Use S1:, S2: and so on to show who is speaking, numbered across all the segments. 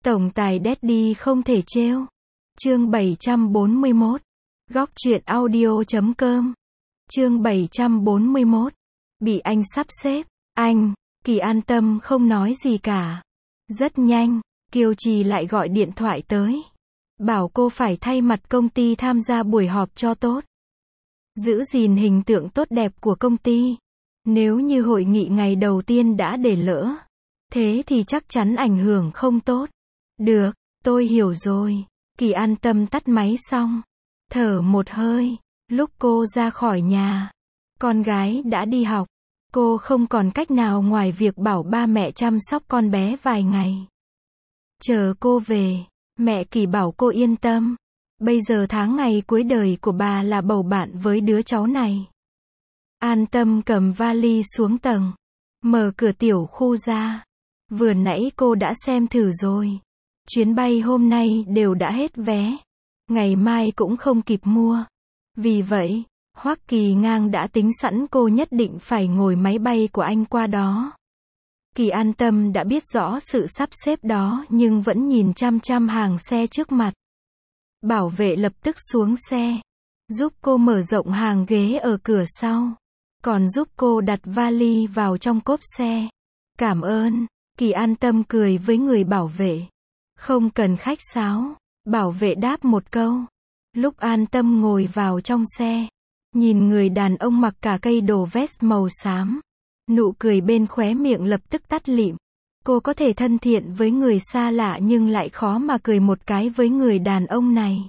S1: Tổng tài Daddy không thể trêu. Chương 741. Góc truyện audio.com. Chương 741. Bị anh sắp xếp. Anh, Kỳ an tâm không nói gì cả. Rất nhanh, Kiều Trì lại gọi điện thoại tới. Bảo cô phải thay mặt công ty tham gia buổi họp cho tốt. Giữ gìn hình tượng tốt đẹp của công ty. Nếu như hội nghị ngày đầu tiên đã để lỡ, thế thì chắc chắn ảnh hưởng không tốt. Được, tôi hiểu rồi. Kỳ an tâm tắt máy xong. Thở một hơi. Lúc cô ra khỏi nhà, con gái đã đi học. Cô không còn cách nào ngoài việc bảo ba mẹ chăm sóc con bé vài ngày. Chờ cô về, mẹ Kỳ bảo cô yên tâm. Bây giờ tháng ngày cuối đời của bà là bầu bạn với đứa cháu này. An tâm cầm vali xuống tầng. Mở cửa tiểu khu ra. Vừa nãy cô đã xem thử rồi. Chuyến bay hôm nay đều đã hết vé. Ngày mai cũng không kịp mua. Vì vậy, Hoắc Kỳ Ngang đã tính sẵn cô nhất định phải ngồi máy bay của anh qua đó. Kỳ an tâm đã biết rõ sự sắp xếp đó nhưng vẫn nhìn chăm chăm hàng xe trước mặt. Bảo vệ lập tức xuống xe. Giúp cô mở rộng hàng ghế ở cửa sau. Còn giúp cô đặt vali vào trong cốp xe. Cảm ơn. Kỳ an tâm cười với người bảo vệ. Không cần khách sáo. Bảo vệ đáp một câu. Lúc an tâm ngồi vào trong xe, nhìn người đàn ông mặc cả cây đồ vest màu xám. Nụ cười bên khóe miệng lập tức tắt lịm. Cô có thể thân thiện với người xa lạ nhưng lại khó mà cười một cái với người đàn ông này.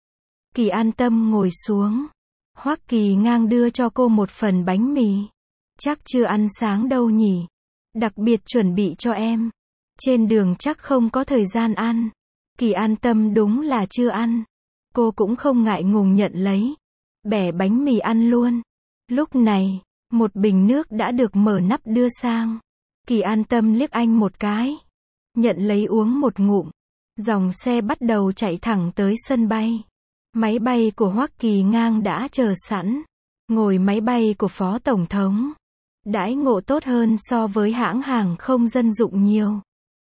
S1: Kỳ an tâm ngồi xuống. Hoắc Kỳ Ngang đưa cho cô một phần bánh mì. Chắc chưa ăn sáng đâu nhỉ? Đặc biệt chuẩn bị cho em. Trên đường chắc không có thời gian ăn. Kỳ an tâm đúng là chưa ăn. Cô cũng không ngại ngùng nhận lấy. Bẻ bánh mì ăn luôn. Lúc này, một bình nước đã được mở nắp đưa sang. Kỳ an tâm liếc anh một cái. Nhận lấy uống một ngụm. Dòng xe bắt đầu chạy thẳng tới sân bay. Máy bay của Hoắc Kỳ Ngang đã chờ sẵn. Ngồi máy bay của Phó Tổng thống. Đãi ngộ tốt hơn so với hãng hàng không dân dụng nhiều.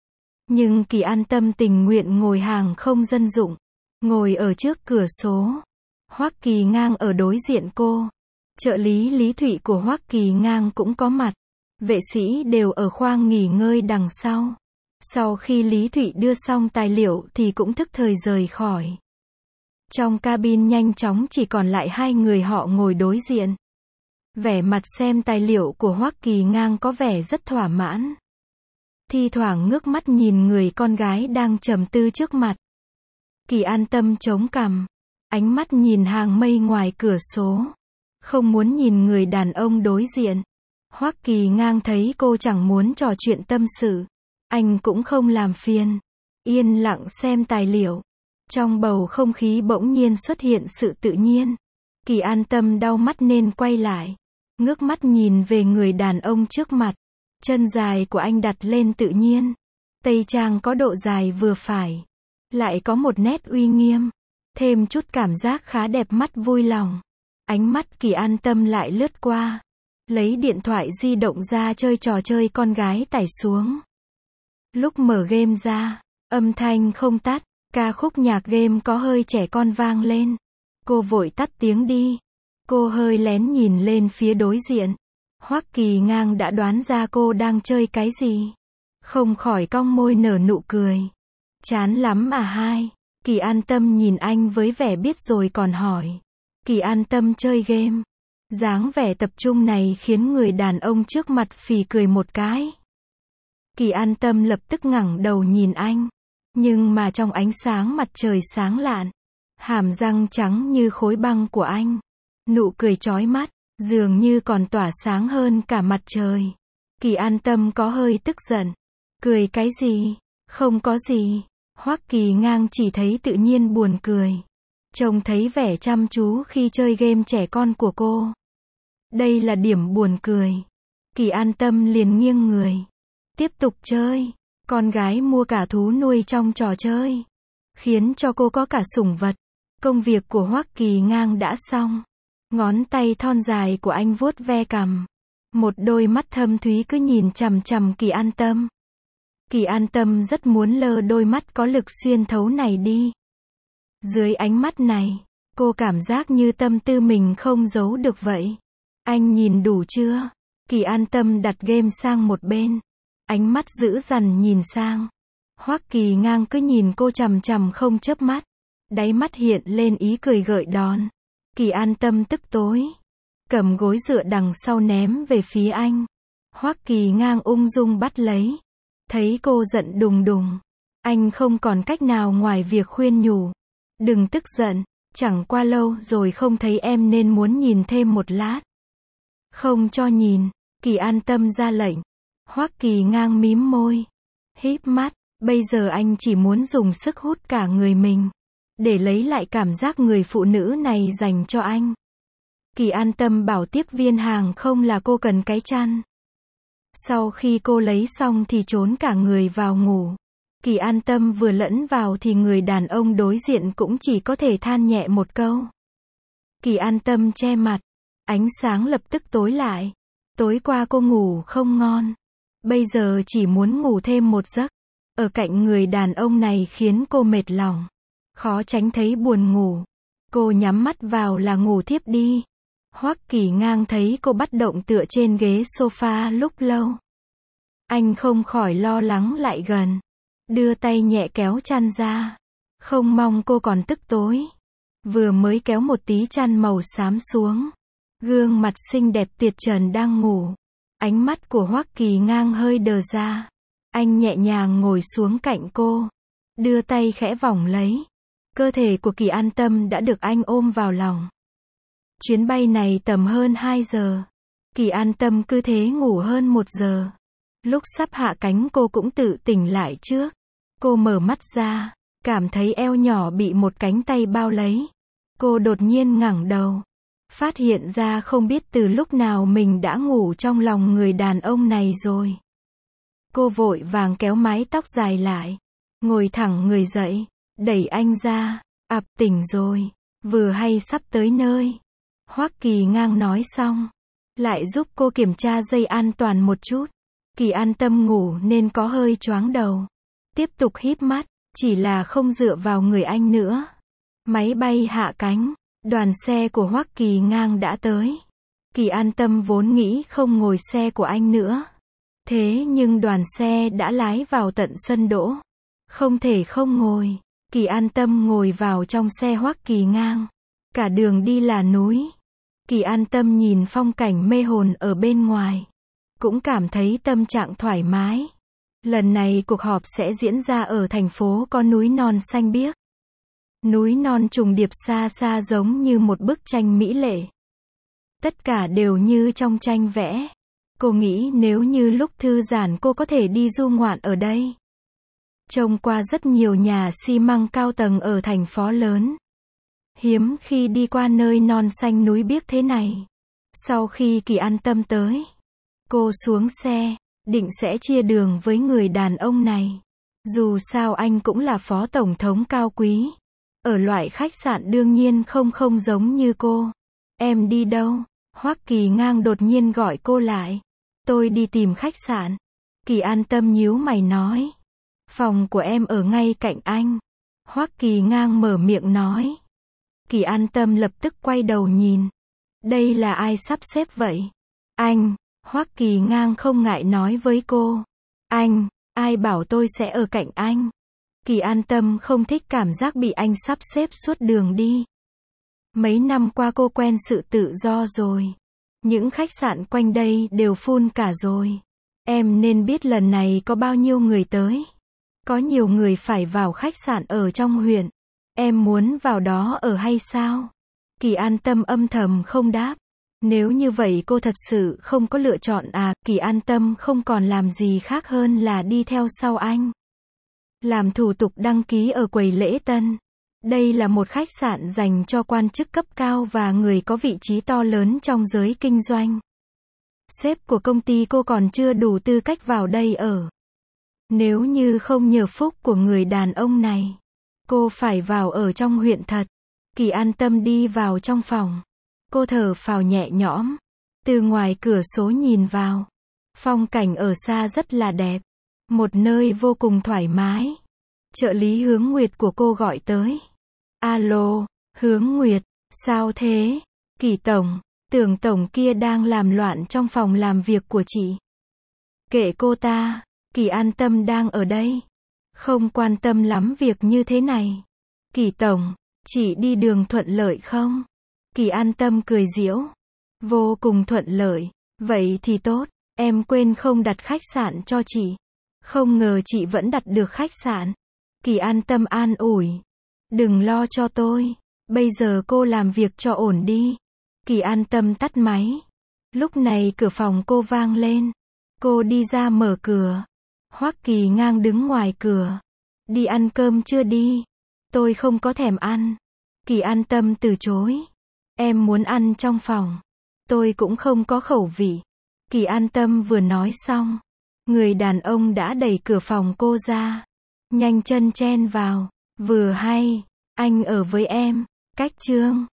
S1: Nhưng Kỳ an tâm tình nguyện ngồi hàng không dân dụng. Ngồi ở trước cửa số. Hoắc Kỳ Ngang ở đối diện cô. Trợ lý Lý Thụy của Hoắc Kỳ Ngang cũng có mặt. Vệ sĩ đều ở khoang nghỉ ngơi đằng sau. Sau khi Lý Thụy đưa xong tài liệu thì cũng thức thời rời khỏi. Trong cabin nhanh chóng chỉ còn lại hai người họ ngồi đối diện. Vẻ mặt xem tài liệu của Hoắc Kỳ Ngang có vẻ rất thỏa mãn. Thi thoảng ngước mắt nhìn người con gái đang trầm tư trước mặt. Kỳ an tâm chống cằm. Ánh mắt nhìn hàng mây ngoài cửa số. Không muốn nhìn người đàn ông đối diện. Hoắc Kỳ Ngang thấy cô chẳng muốn trò chuyện tâm sự. Anh cũng không làm phiền. Yên lặng xem tài liệu. Trong bầu không khí bỗng nhiên xuất hiện sự tự nhiên. Kỳ an tâm đau mắt nên quay lại. Ngước mắt nhìn về người đàn ông trước mặt. Chân dài của anh đặt lên tự nhiên. Tây trang có độ dài vừa phải. Lại có một nét uy nghiêm. Thêm chút cảm giác khá đẹp mắt vui lòng. Ánh mắt Kỳ an tâm lại lướt qua. Lấy điện thoại di động ra chơi trò chơi con gái tải xuống. Lúc mở game ra, âm thanh không tắt. Ca khúc nhạc game có hơi trẻ con vang lên. Cô vội tắt tiếng đi. Cô hơi lén nhìn lên phía đối diện. Hoắc Kỳ Ngang đã đoán ra cô đang chơi cái gì. Không khỏi cong môi nở nụ cười. Chán lắm à hai? Kỳ an tâm nhìn anh với vẻ biết rồi còn hỏi. Kỳ an tâm chơi game. Dáng vẻ tập trung này khiến người đàn ông trước mặt phì cười một cái. Kỳ an tâm lập tức ngẩng đầu nhìn anh. Nhưng mà trong ánh sáng mặt trời sáng lạn. Hàm răng trắng như khối băng của anh. Nụ cười chói mắt. Dường như còn tỏa sáng hơn cả mặt trời. Kỳ an tâm có hơi tức giận. Cười cái gì? Không có gì. Hoắc Kỳ Ngang chỉ thấy tự nhiên buồn cười. Trông thấy vẻ chăm chú khi chơi game trẻ con của cô. Đây là điểm buồn cười. Kỳ an tâm liền nghiêng người. Tiếp tục chơi. Con gái mua cả thú nuôi trong trò chơi. Khiến cho cô có cả sủng vật. Công việc của Hoắc Kỳ Ngang đã xong. Ngón tay thon dài của anh vuốt ve cằm. Một đôi mắt thâm thúy cứ nhìn chằm chằm Kỳ an tâm. Kỳ An Tâm rất muốn lơ đôi mắt có lực xuyên thấu này đi. Dưới ánh mắt này, cô cảm giác như tâm tư mình không giấu được vậy. Anh nhìn đủ chưa? Kỳ An Tâm đặt game sang một bên. Ánh mắt dữ dằn nhìn sang. Hoắc Kỳ Ngang cứ nhìn cô chằm chằm không chớp mắt. Đáy mắt hiện lên ý cười gợi đòn. Kỳ An Tâm tức tối. Cầm gối dựa đằng sau ném về phía anh. Hoắc Kỳ Ngang ung dung bắt lấy. Thấy cô giận đùng đùng. Anh không còn cách nào ngoài việc khuyên nhủ. Đừng tức giận. Chẳng qua lâu rồi không thấy em nên muốn nhìn thêm một lát. Không cho nhìn. Kỳ An Tâm ra lệnh. Hoắc Kỳ Ngang mím môi. Híp mắt. Bây giờ anh chỉ muốn dùng sức hút cả người mình. Để lấy lại cảm giác người phụ nữ này dành cho anh. Kỳ An Tâm bảo tiếp viên hàng không là cô cần cái chăn. Sau khi cô lấy xong thì trốn cả người vào ngủ. Kỳ An Tâm vừa lẫn vào thì người đàn ông đối diện cũng chỉ có thể than nhẹ một câu. Kỳ An Tâm che mặt. Ánh sáng lập tức tối lại. Tối qua cô ngủ không ngon. Bây giờ chỉ muốn ngủ thêm một giấc. Ở cạnh người đàn ông này khiến cô mệt lòng. Khó tránh thấy buồn ngủ. Cô nhắm mắt vào là ngủ thiếp đi. Hoắc Kỳ Ngang thấy cô bất động tựa trên ghế sofa lúc lâu. Anh không khỏi lo lắng lại gần. Đưa tay nhẹ kéo chăn ra. Không mong cô còn tức tối. Vừa mới kéo một tí chăn màu xám xuống. Gương mặt xinh đẹp tuyệt trần đang ngủ. Ánh mắt của Hoắc Kỳ Ngang hơi đờ ra. Anh nhẹ nhàng ngồi xuống cạnh cô. Đưa tay khẽ vòng lấy. Cơ thể của Kỳ An Tâm đã được anh ôm vào lòng. Chuyến bay này tầm hơn 2 giờ. Kỳ An Tâm cứ thế ngủ hơn 1 giờ. Lúc sắp hạ cánh cô cũng tự tỉnh lại trước. Cô mở mắt ra, cảm thấy eo nhỏ bị một cánh tay bao lấy. Cô đột nhiên ngẩng đầu. Phát hiện ra không biết từ lúc nào mình đã ngủ trong lòng người đàn ông này rồi. Cô vội vàng kéo mái tóc dài lại. Ngồi thẳng người dậy. Đẩy anh ra. Tỉnh rồi. Vừa hay sắp tới nơi. Hoắc Kỳ Ngang nói xong. Lại giúp cô kiểm tra dây an toàn một chút. Kỳ An Tâm ngủ nên có hơi choáng đầu. Tiếp tục híp mắt. Chỉ là không dựa vào người anh nữa. Máy bay hạ cánh. Đoàn xe của Hoắc Kỳ Ngang đã tới. Kỳ An Tâm vốn nghĩ không ngồi xe của anh nữa. Thế nhưng đoàn xe đã lái vào tận sân đỗ. Không thể không ngồi. Kỳ An Tâm ngồi vào trong xe Hoắc Kỳ Ngang. Cả đường đi là núi. Kỳ An Tâm nhìn phong cảnh mê hồn ở bên ngoài. Cũng cảm thấy tâm trạng thoải mái. Lần này cuộc họp sẽ diễn ra ở thành phố có núi non xanh biếc. Núi non trùng điệp xa xa giống như một bức tranh mỹ lệ. Tất cả đều như trong tranh vẽ. Cô nghĩ nếu như lúc thư giãn cô có thể đi du ngoạn ở đây. Trông qua rất nhiều nhà xi măng cao tầng ở thành phố lớn. Hiếm khi đi qua nơi non xanh núi biếc thế này. Sau khi Kỳ An Tâm tới, cô xuống xe, định sẽ chia đường với người đàn ông này. Dù sao anh cũng là phó tổng thống cao quý. Ở loại khách sạn đương nhiên không giống như cô. Em đi đâu? Hoắc Kỳ Ngang đột nhiên gọi cô lại. Tôi đi tìm khách sạn. Kỳ An Tâm nhíu mày nói. Phòng của em ở ngay cạnh anh. Hoắc Kỳ Ngang mở miệng nói. Kỳ An Tâm lập tức quay đầu nhìn. Đây là ai sắp xếp vậy? Anh. Hoắc Kỳ Ngang không ngại nói với cô. Anh, ai bảo tôi sẽ ở cạnh anh? Kỳ An Tâm không thích cảm giác bị anh sắp xếp suốt đường đi. Mấy năm qua cô quen sự tự do rồi. Những khách sạn quanh đây đều full cả rồi. Em nên biết lần này có bao nhiêu người tới. Có nhiều người phải vào khách sạn ở trong huyện. Em muốn vào đó ở hay sao? Kỳ An Tâm âm thầm không đáp. Nếu như vậy cô thật sự không có lựa chọn à? Kỳ An Tâm không còn làm gì khác hơn là đi theo sau anh. Làm thủ tục đăng ký ở quầy lễ tân. Đây là một khách sạn dành cho quan chức cấp cao và người có vị trí to lớn trong giới kinh doanh. Sếp của công ty cô còn chưa đủ tư cách vào đây ở. Nếu như không nhờ phúc của người đàn ông này, cô phải vào ở trong huyện thật. Kỳ An Tâm đi vào trong phòng. Cô thở phào nhẹ nhõm. Từ ngoài cửa sổ nhìn vào. Phong cảnh ở xa rất là đẹp. Một nơi vô cùng thoải mái. Trợ lý Hướng Nguyệt của cô gọi tới. Alo, Hướng Nguyệt, sao thế? Kỳ tổng, Tưởng tổng kia đang làm loạn trong phòng làm việc của chị. Kệ cô ta, Kỳ An Tâm đang ở đây. Không quan tâm lắm việc như thế này. Kỳ tổng, chị đi đường thuận lợi không? Kỳ An Tâm cười giễu. Vô cùng thuận lợi. Vậy thì tốt, em quên không đặt khách sạn cho chị. Không ngờ chị vẫn đặt được khách sạn. Kỳ An Tâm an ủi. Đừng lo cho tôi. Bây giờ cô làm việc cho ổn đi. Kỳ An Tâm tắt máy. Lúc này cửa phòng cô vang lên. Cô đi ra mở cửa. Hoắc Kỳ Ngang đứng ngoài cửa. Đi ăn cơm chưa đi? Tôi không có thèm ăn. Kỳ An Tâm từ chối. Em muốn ăn trong phòng. Tôi cũng không có khẩu vị. Kỳ An Tâm vừa nói xong. Người đàn ông đã đẩy cửa phòng cô ra. Nhanh chân chen vào. Vừa hay, anh ở với em. Cách Trương.